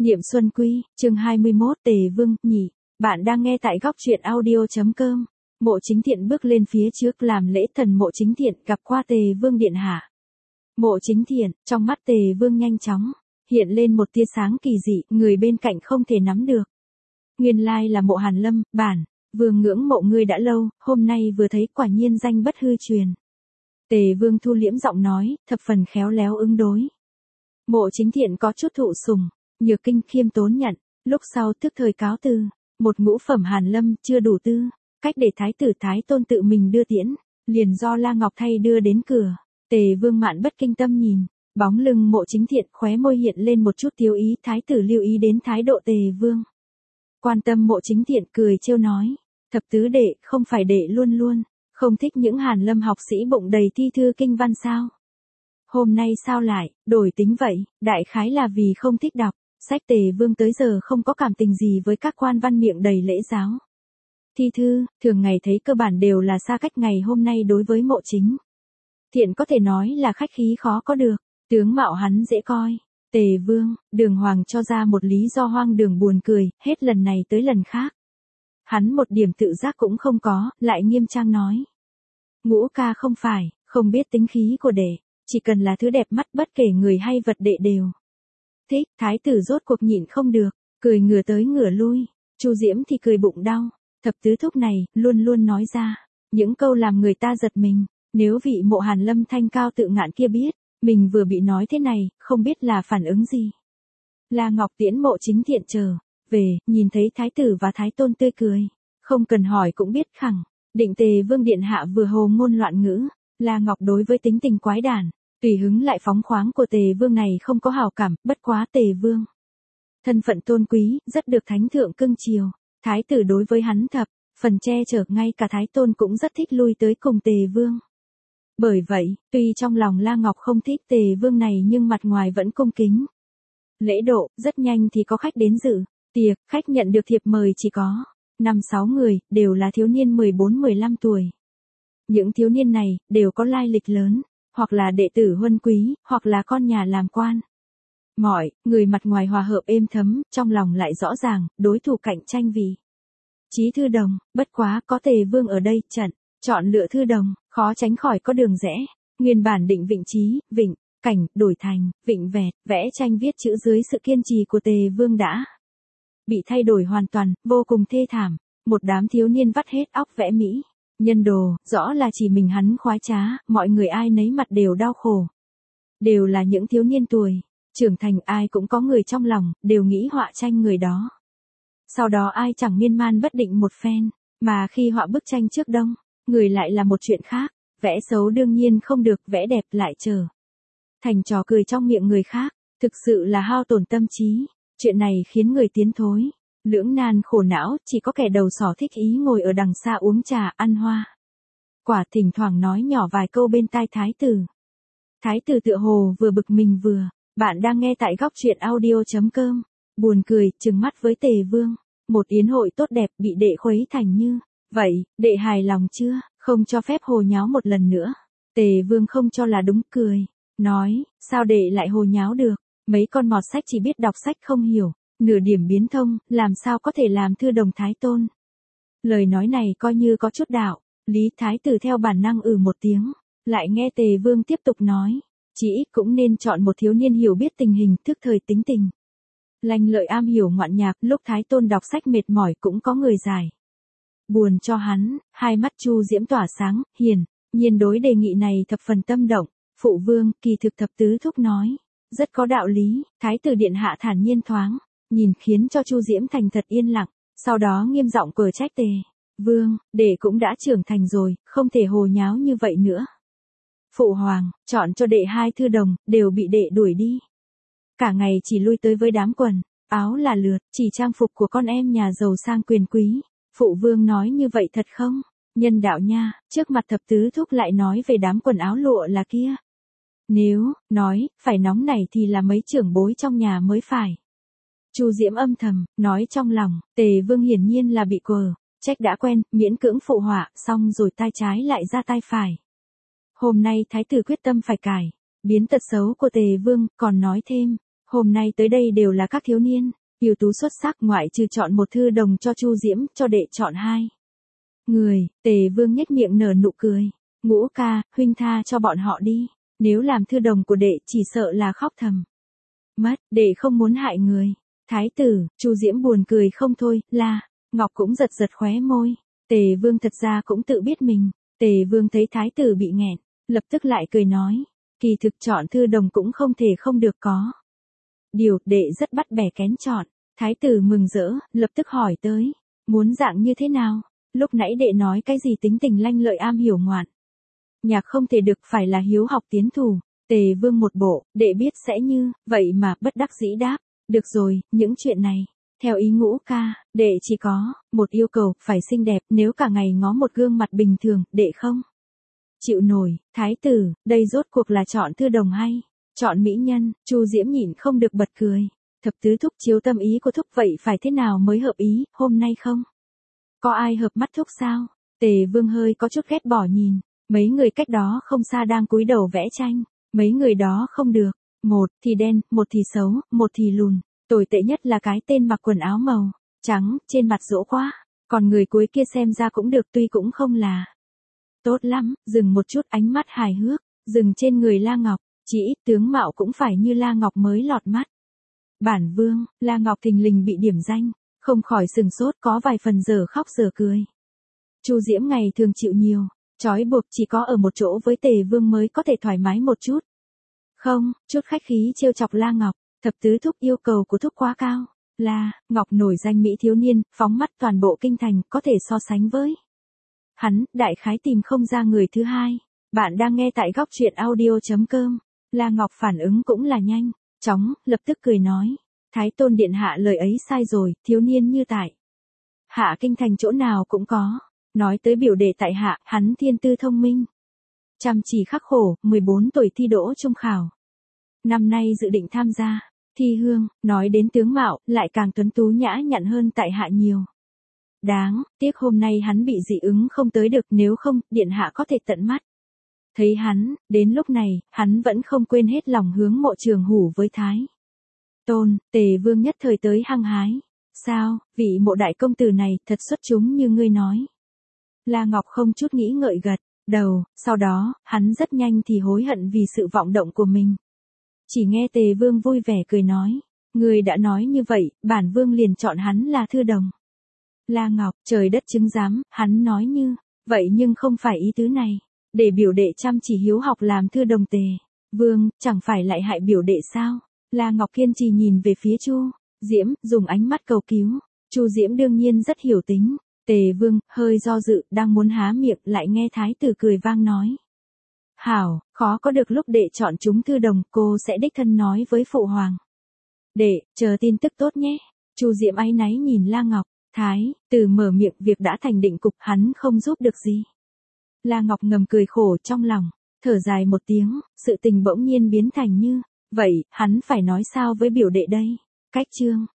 Niệm Xuân Quy, chương 21 Tề Vương, nhị. Bạn đang nghe tại góc truyện audio.com. Mộ Chính Thiện bước lên phía trước làm lễ thần Mộ Chính Thiện gặp qua Tề Vương điện hạ. Mộ Chính Thiện, trong mắt Tề Vương nhanh chóng hiện lên một tia sáng kỳ dị, người bên cạnh không thể nắm được. Nguyên lai là Mộ Hàn Lâm, bản vương ngưỡng mộ ngươi đã lâu, hôm nay vừa thấy quả nhiên danh bất hư truyền. Tề Vương thu liễm giọng nói, thập phần khéo léo ứng đối. Mộ Chính Thiện có chút thụ sủng, Nhược Kinh khiêm tốn nhận, lúc sau tức thời cáo từ, một ngũ phẩm Hàn Lâm chưa đủ tư, cách để thái tử Thái Tôn tự mình đưa tiễn, liền do La Ngọc thay đưa đến cửa. Tề Vương mạn bất kinh tâm nhìn, bóng lưng Mộ Chính Thiện, khóe môi hiện lên một chút tiêu ý, thái tử lưu ý đến thái độ Tề Vương. Quan tâm Mộ Chính Thiện cười trêu nói, thập tứ đệ không phải đệ luôn luôn không thích những Hàn Lâm học sĩ bụng đầy thi thư kinh văn sao? Hôm nay sao lại đổi tính vậy? Đại khái là vì không thích đọc sách. Tề Vương tới giờ không có cảm tình gì với các quan văn miệng đầy lễ giáo. Thi thư, thường ngày thấy cơ bản đều là xa cách, ngày hôm nay đối với Mộ Chính Thiện có thể nói là khách khí khó có được, tướng mạo hắn dễ coi. Tề Vương, đường hoàng cho ra một lý do hoang đường buồn cười, hết lần này tới lần khác. Hắn một điểm tự giác cũng không có, lại nghiêm trang nói. Ngũ ca không phải, không biết tính khí của đệ, chỉ cần là thứ đẹp mắt bất kể người hay vật đệ đều thích. Thái tử rốt cuộc nhịn không được, cười ngửa tới ngửa lui. Chu Diễm thì cười bụng đau, thập tứ thúc này luôn luôn nói ra những câu làm người ta giật mình. Nếu vị Mộ Hàn Lâm thanh cao tự ngạn kia biết mình vừa bị nói thế này, không biết là phản ứng gì. La Ngọc tiễn Mộ Chính Thiện trở về, nhìn thấy thái tử và thái tôn tươi cười, không cần hỏi cũng biết khẳng định Tề Vương điện hạ vừa hồ ngôn loạn ngữ. La Ngọc đối với tính tình quái đản, tùy hứng lại phóng khoáng của Tề Vương này không có hảo cảm, bất quá Tề Vương thân phận tôn quý, rất được thánh thượng cưng chiều. Thái tử đối với hắn thập phần che chở, ngay cả thái tôn cũng rất thích lui tới cùng Tề Vương. Bởi vậy, tuy trong lòng La Ngọc không thích Tề Vương này nhưng mặt ngoài vẫn cung kính lễ độ. Rất nhanh thì có khách đến dự tiệc, khách nhận được thiệp mời chỉ có 5-6 người, đều là thiếu niên 14-15 tuổi. Những thiếu niên này đều có lai lịch lớn, hoặc là đệ tử huân quý, hoặc là con nhà làm quan. Mọi người mặt ngoài hòa hợp êm thấm, trong lòng lại rõ ràng đối thủ cạnh tranh vì chí thư đồng. Bất quá có Tề Vương ở đây, trận chọn lựa thư đồng khó tránh khỏi có đường rẽ. Nguyên bản định Vịnh Trí, Vịnh Cảnh đổi thành Vịnh Vẹt. Vẽ tranh viết chữ dưới sự kiên trì của Tề Vương đã bị thay đổi hoàn toàn, vô cùng thê thảm. Một đám thiếu niên vắt hết óc vẽ mỹ nhân đồ, rõ là chỉ mình hắn khoái trá, mọi người ai nấy mặt đều đau khổ. Đều là những thiếu niên tuổi trưởng thành, ai cũng có người trong lòng, đều nghĩ họa tranh người đó. Sau đó ai chẳng miên man bất định một phen, mà khi họa bức tranh trước đông, người lại là một chuyện khác. Vẽ xấu đương nhiên không được, vẽ đẹp lại trở thành trò cười trong miệng người khác, thực sự là hao tổn tâm trí. Chuyện này khiến người tiến thối lưỡng nan khổ não, chỉ có kẻ đầu sỏ thích ý ngồi ở đằng xa uống trà ăn hoa quả, thỉnh thoảng nói nhỏ vài câu bên tai thái tử. Thái tử tựa hồ vừa bực mình vừa. Bạn đang nghe tại góc truyện audio.com. Buồn cười, trừng mắt với Tề Vương. Một yến hội tốt đẹp bị đệ khuấy thành như vậy, đệ hài lòng chưa? Không cho phép hồ nháo một lần nữa. Tề Vương không cho là đúng, cười nói, sao đệ lại hồ nháo được? Mấy con mọt sách chỉ biết đọc sách không hiểu nửa điểm biến thông, làm sao có thể làm thư đồng thái tôn? Lời nói này coi như có chút đạo lý. Thái tử theo bản năng một tiếng, lại nghe Tề Vương tiếp tục nói, chỉ ít cũng nên chọn một thiếu niên hiểu biết tình hình, thức thời tính tình lanh lợi, am hiểu ngoạn nhạc. Lúc thái tôn đọc sách mệt mỏi cũng có người giải buồn cho hắn. Hai mắt Chu Diễm tỏa sáng, hiển nhiên đối đề nghị này thập phần tâm động. Phụ vương, kỳ thực thập tứ thúc nói rất có đạo lý. Thái tử điện hạ thản nhiên thoáng nhìn, khiến cho Chu Diễm thành thật yên lặng, sau đó nghiêm giọng cờ trách Tề Vương, đệ cũng đã trưởng thành rồi, không thể hồ nháo như vậy nữa. Phụ hoàng, chọn cho đệ 2 thư đồng, đều bị đệ đuổi đi. Cả ngày chỉ lui tới với đám quần áo là lượt, chỉ trang phục của con em nhà giàu sang quyền quý. Phụ vương nói như vậy thật không? Nhân đạo nha, trước mặt thập tứ thúc lại nói về đám quần áo lụa là kia. Nếu nói phải nóng này thì là mấy trưởng bối trong nhà mới phải. Chu Diễm âm thầm nói trong lòng, Tề Vương hiển nhiên là bị quờ trách đã quen, miễn cưỡng phụ họa, xong rồi tai trái lại ra tai phải. Hôm nay thái tử quyết tâm phải cải biến tật xấu của Tề Vương, còn nói thêm, Hôm nay tới đây đều là các thiếu niên, ưu tú xuất sắc, ngoại trừ chọn một thư đồng cho Chu Diễm, cho đệ chọn 2 người. Tề Vương nhếch miệng nở nụ cười. Ngũ ca, huynh tha cho bọn họ đi, nếu làm thư đồng của đệ chỉ sợ là khóc thầm mất, đệ không muốn hại người. Thái tử, Chu Diễm buồn cười không thôi, La Ngọc cũng giật giật khóe môi. Tề Vương thật ra cũng tự biết mình. Tề Vương thấy thái tử bị nghẹn, lập tức lại cười nói, kỳ thực chọn thư đồng cũng không thể không được có điều, đệ rất bắt bẻ kén chọn. Thái tử mừng rỡ, lập tức hỏi tới, muốn dạng như thế nào? Lúc nãy đệ nói cái gì tính tình lanh lợi am hiểu ngoạn nhạc không thể được, phải là hiếu học tiến thủ. Tề Vương một bộ, đệ biết sẽ như vậy mà bất đắc dĩ đáp, được rồi, những chuyện này theo ý Ngũ ca, đệ chỉ có một yêu cầu, phải xinh đẹp, nếu cả ngày ngó một gương mặt bình thường, đệ không chịu nổi. Thái tử, đây rốt cuộc là chọn thư đồng hay chọn mỹ nhân? Chu Diễm nhịn không được bật cười. Thập tứ thúc chiếu tâm ý của thúc, vậy phải thế nào mới hợp ý, hôm nay không có ai hợp mắt thúc sao? Tề Vương hơi có chút ghét bỏ nhìn mấy người cách đó không xa đang cúi đầu vẽ tranh. Mấy người đó không được, một thì đen, một thì xấu, một thì lùn, tồi tệ nhất là cái tên mặc quần áo màu trắng, trên mặt dỗ quá, còn người cuối kia xem ra cũng được, tuy cũng không là tốt lắm. Dừng một chút, ánh mắt hài hước dừng trên người La Ngọc, chỉ ít tướng mạo cũng phải như La Ngọc mới lọt mắt. Bản Vương, La Ngọc thình lình bị điểm danh, không khỏi sừng sốt, có vài phần giờ khóc giờ cười. Chu Diễm ngày thường chịu nhiều trói buộc, chỉ có ở một chỗ với Tề Vương mới có thể thoải mái một chút. Không, chút khách khí trêu chọc La Ngọc, thập tứ thúc yêu cầu của thúc quá cao. La Ngọc nổi danh mỹ thiếu niên, phóng mắt toàn bộ kinh thành, có thể so sánh với hắn, đại khái tìm không ra người thứ hai. Bạn đang nghe tại góc truyện audio.com. La Ngọc phản ứng cũng là nhanh chóng, lập tức cười nói, Thái tôn điện hạ lời ấy sai rồi, thiếu niên như tại hạ kinh thành chỗ nào cũng có. Nói tới biểu đệ tại hạ, hắn thiên tư thông minh, chăm chỉ khắc khổ, 14 tuổi thi đỗ trung khảo. Năm nay dự định tham gia thi hương, nói đến tướng mạo, lại càng tuấn tú nhã nhặn hơn tại hạ nhiều. Đáng tiếc hôm nay hắn bị dị ứng không tới được, nếu không, điện hạ có thể tận mắt thấy hắn. Đến lúc này, hắn vẫn không quên hết lòng hướng Mộ Trường Hủ với Thái tôn. Tề Vương nhất thời tới hăng hái. Sao, vị Mộ đại công tử này thật xuất chúng như ngươi nói? La Ngọc không chút nghĩ ngợi gật đầu, sau đó, hắn rất nhanh thì hối hận vì sự vọng động của mình. Chỉ nghe Tề Vương vui vẻ cười nói, ngươi đã nói như vậy, bản Vương liền chọn hắn là thư đồng. La Ngọc, trời đất chứng giám, hắn nói như vậy nhưng không phải ý tứ này, để biểu đệ chăm chỉ hiếu học làm thư đồng. Tề Vương, chẳng phải lại hại biểu đệ sao? La Ngọc kiên trì nhìn về phía Chu Diễm, dùng ánh mắt cầu cứu. Chu Diễm đương nhiên rất hiểu tính. Tề Vương, hơi do dự, đang muốn há miệng, lại nghe thái tử cười vang nói. Hảo, khó có được lúc đệ chọn chúng thư đồng, cô sẽ đích thân nói với phụ hoàng. Đệ, chờ tin tức tốt nhé. Chu Diễm áy náy nhìn La Ngọc, thái tử mở miệng, việc đã thành định cục, hắn không giúp được gì. La Ngọc ngầm cười khổ trong lòng, thở dài một tiếng, sự tình bỗng nhiên biến thành như vậy, hắn phải nói sao với biểu đệ đây? Cách chương